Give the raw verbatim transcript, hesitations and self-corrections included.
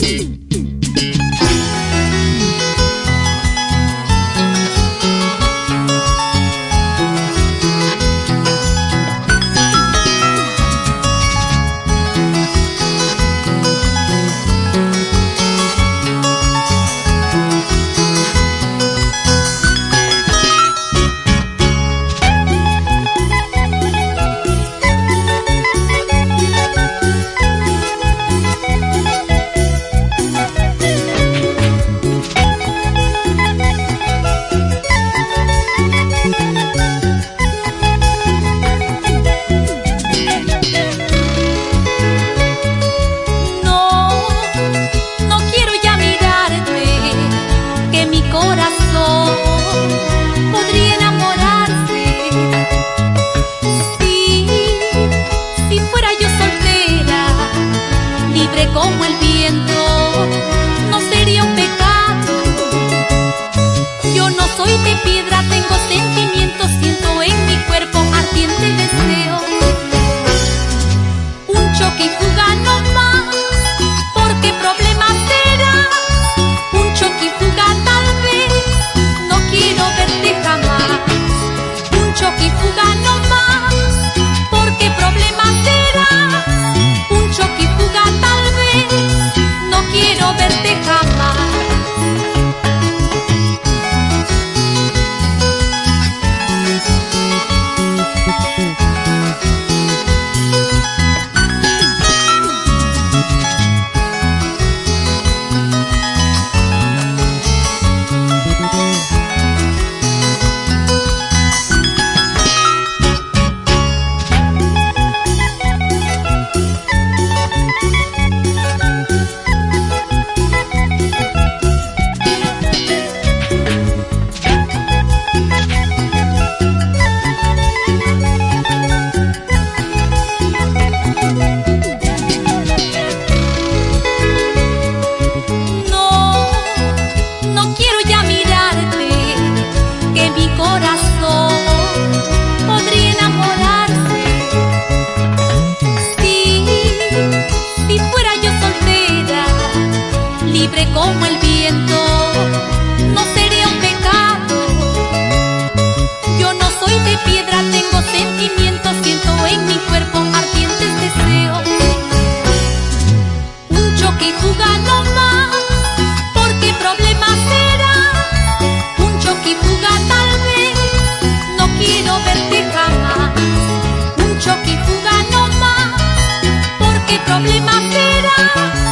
Como el viento, no sería un pecado. Yo no soy de piedra, tengo sentimientos, siento en mi cuerpo ardiente deseo. Un choque y fuga no más, porque problemas será. Un choque y fuga tal vez, no quiero verte jamás. Un choque y fuga no más, porque problemas será. Un choque y fuga tal vez, no quiero verte jamás. Como el viento, no sería un pecado. Yo no soy de piedra, tengo sentimientos, siento en mi cuerpo ardientes deseos. Un choque y fuga no más, porque problemas será. Un choque y fuga tal vez, no quiero verte jamás. Un choque y fuga no más, porque problemas será.